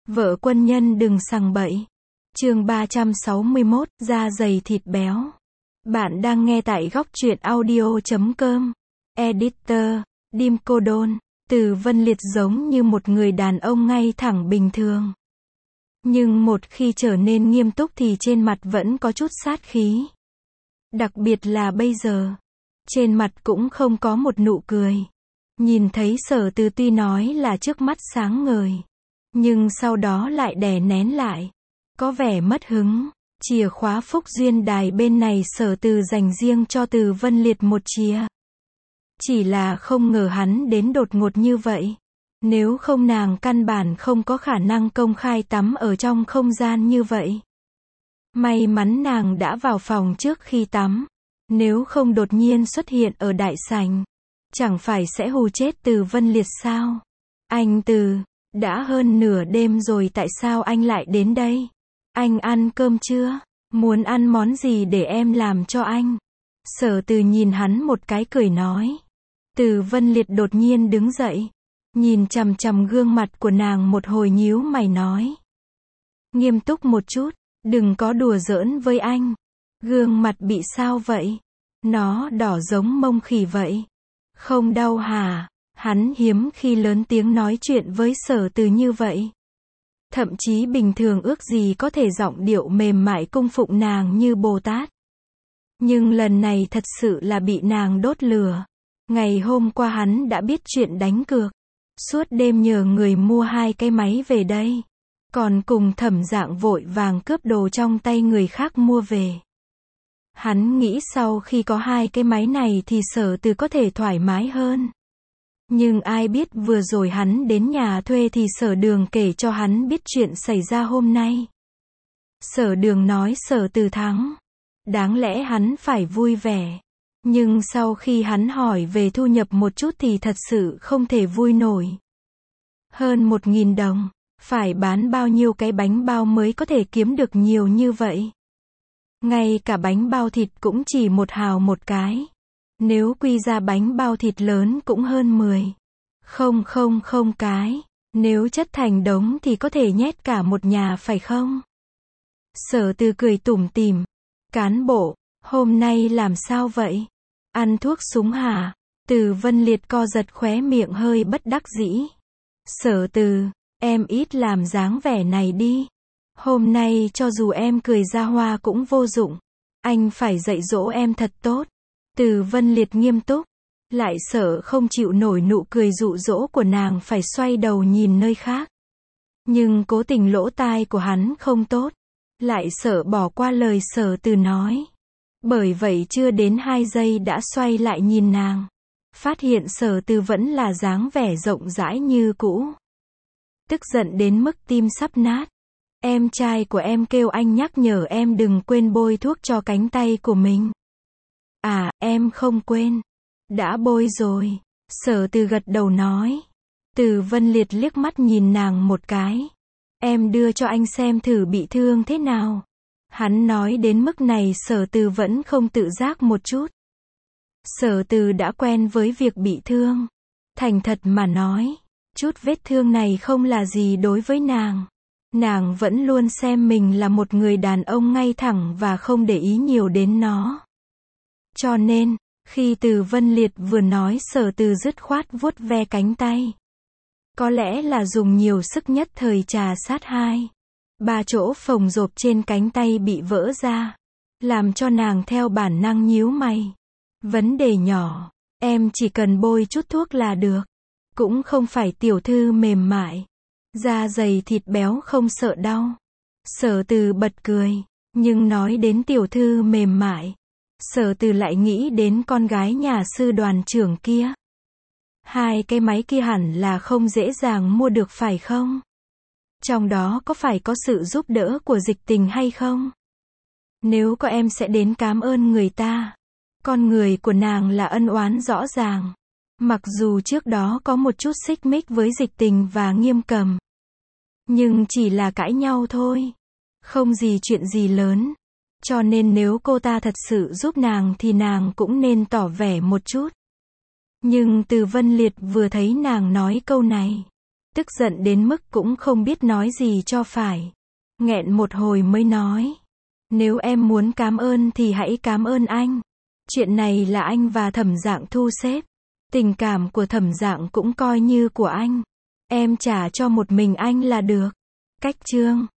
Vợ quân nhân đừng sằng bậy. Chương 361, da dày thịt béo. Bạn đang nghe tại góc truyện audio.com. Editor, Dim Cô Đôn. Từ Vân Liệt giống như một người đàn ông ngay thẳng bình thường. Nhưng một khi trở nên nghiêm túc thì trên mặt vẫn có chút sát khí. Đặc biệt là bây giờ. Trên mặt cũng không có một nụ cười. Nhìn thấy Sở Từ tuy nói là trước mắt sáng ngời. Nhưng sau đó lại đè nén lại. Có vẻ mất hứng. Chìa khóa Phúc Duyên Đài bên này Sở Từ dành riêng cho Từ Vân Liệt một chìa. Chỉ là không ngờ hắn đến đột ngột như vậy. Nếu không nàng căn bản không có khả năng công khai tắm ở trong không gian như vậy. May mắn nàng đã vào phòng trước khi tắm. Nếu không đột nhiên xuất hiện ở đại sảnh. Chẳng phải sẽ hù chết Từ Vân Liệt sao? Anh Từ, đã hơn nửa đêm rồi tại sao anh lại đến đây? Anh ăn cơm chưa? Muốn ăn món gì để em làm cho anh? Sở Từ nhìn hắn một cái cười nói. Từ Vân Liệt đột nhiên đứng dậy. Nhìn chằm chằm gương mặt của nàng một hồi nhíu mày nói. Nghiêm túc một chút, đừng có đùa giỡn với anh. Gương mặt bị sao vậy? Nó đỏ giống mông khỉ vậy. Không đau hả? Hắn hiếm khi lớn tiếng nói chuyện với Sở Từ như vậy. Thậm chí bình thường ước gì có thể giọng điệu mềm mại cung phụng nàng như Bồ Tát. Nhưng lần này thật sự là bị nàng đốt lửa. Ngày hôm qua hắn đã biết chuyện đánh cược. Suốt đêm nhờ người mua 2 cái máy về đây. Còn cùng Thẩm Dạng vội vàng cướp đồ trong tay người khác mua về. Hắn nghĩ sau khi có 2 cái máy này thì Sở Từ có thể thoải mái hơn. Nhưng ai biết vừa rồi hắn đến nhà thuê thì Sở Đường kể cho hắn biết chuyện xảy ra hôm nay. Sở Đường nói Sở Từ thắng. Đáng lẽ hắn phải vui vẻ. Nhưng sau khi hắn hỏi về thu nhập một chút thì thật sự không thể vui nổi. Hơn 1.000 đồng. Phải bán bao nhiêu cái bánh bao mới có thể kiếm được nhiều như vậy? Ngay cả bánh bao thịt cũng chỉ 1 hào một cái. Nếu quy ra bánh bao thịt lớn cũng hơn 10. Không cái. Nếu chất thành đống thì có thể nhét cả một nhà phải không? Sở Từ cười tủm tỉm. Cán bộ, hôm nay làm sao vậy? Ăn thuốc súng hả? Từ Vân Liệt co giật khóe miệng hơi bất đắc dĩ. Sở Từ, em ít làm dáng vẻ này đi. Hôm nay cho dù em cười ra hoa cũng vô dụng. Anh phải dạy dỗ em thật tốt. Từ Vân Liệt nghiêm túc. Lại sợ không chịu nổi nụ cười dụ dỗ của nàng phải xoay đầu nhìn nơi khác. Nhưng cố tình lỗ tai của hắn không tốt. Lại sợ bỏ qua lời Sở Từ nói. Bởi vậy chưa đến 2 giây đã xoay lại nhìn nàng. Phát hiện Sở Từ vẫn là dáng vẻ rộng rãi như cũ. Tức giận đến mức tim sắp nát. Em trai của em kêu anh nhắc nhở em đừng quên bôi thuốc cho cánh tay của mình. À, em không quên. Đã bôi rồi. Sở Từ gật đầu nói. Từ Vân Liệt liếc mắt nhìn nàng một cái. Em đưa cho anh xem thử bị thương thế nào. Hắn nói đến mức này Sở Từ vẫn không tự giác một chút. Sở Từ đã quen với việc bị thương. Thành thật mà nói, chút vết thương này không là gì đối với nàng. Nàng vẫn luôn xem mình là một người đàn ông ngay thẳng và không để ý nhiều đến nó. Cho nên, khi Từ Vân Liệt vừa nói Sở Từ dứt khoát vuốt ve cánh tay. Có lẽ là dùng nhiều sức nhất thời trà sát 2-3 chỗ phồng rộp trên cánh tay bị vỡ ra. Làm cho nàng theo bản năng nhíu mày. Vấn đề nhỏ, em chỉ cần bôi chút thuốc là được. Cũng không phải tiểu thư mềm mại. Da dày thịt béo không sợ đau. Sở Từ bật cười. Nhưng nói đến tiểu thư mềm mại. Sở Từ lại nghĩ đến con gái nhà sư đoàn trưởng kia. 2 cái máy kia hẳn là không dễ dàng mua được phải không? Trong đó có phải có sự giúp đỡ của Dịch Tình hay không? Nếu có em sẽ đến cảm ơn người ta. Con người của nàng là ân oán rõ ràng. Mặc dù trước đó có một chút xích mích với Dịch Tình và Nghiêm Cầm. Nhưng chỉ là cãi nhau thôi. Không gì chuyện gì lớn. Cho nên nếu cô ta thật sự giúp nàng thì nàng cũng nên tỏ vẻ một chút. Nhưng Từ Vân Liệt vừa thấy nàng nói câu này. Tức giận đến mức cũng không biết nói gì cho phải. Nghẹn một hồi mới nói. Nếu em muốn cảm ơn thì hãy cảm ơn anh. Chuyện này là anh và Thẩm Dạng thu xếp. Tình cảm của Thẩm Dạng cũng coi như của anh. Em trả cho một mình anh là được. Cách chương